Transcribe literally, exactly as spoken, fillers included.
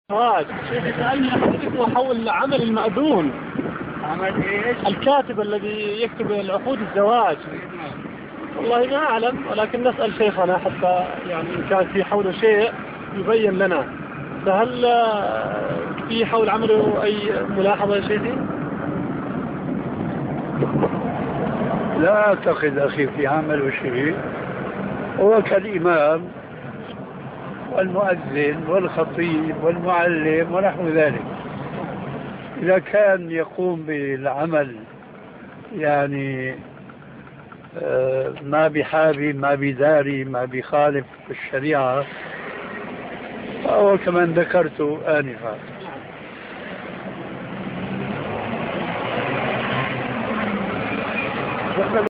الزواج. شيخ سألني أحدثه حول عمل المأذون. عمل ايش؟ الكاتب الذي يكتب العقود الزواج. والله ما أعلم، ولكن نسأل شيخنا حتى يعني إن كان في حوله شيء يبين لنا. فهل في حول عمله أي ملاحظة يا شيخي؟ لا أعتقد أخي في عمل شيء. هو كالإمام والمؤذن والخطيب والمعلم ونحو ذلك، إذا كان يقوم بالعمل يعني ما بحابي ما بداري ما بخالف الشريعة، فهو كمان ذكرته آنفا.